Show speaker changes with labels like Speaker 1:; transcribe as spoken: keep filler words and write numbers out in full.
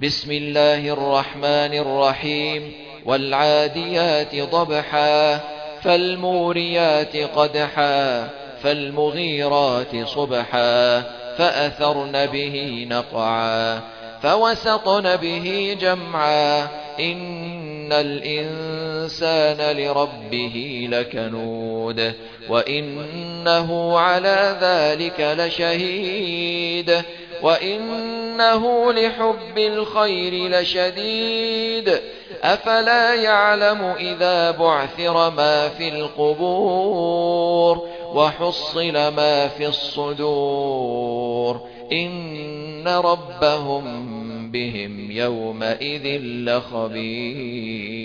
Speaker 1: بسم الله الرحمن الرحيم والعاديات ضبحا فالموريات قدحا فالمغيرات صبحا فأثرن به نقعا فوسطن به جمعا إن الإنسان لربه لكنود وإنه على ذلك لشهيد وإنه لحب الخير لشديد أفلا يعلم إذا بعثر ما في القبور وحصل ما في الصدور إن ربهم بهم يومئذ لخبير.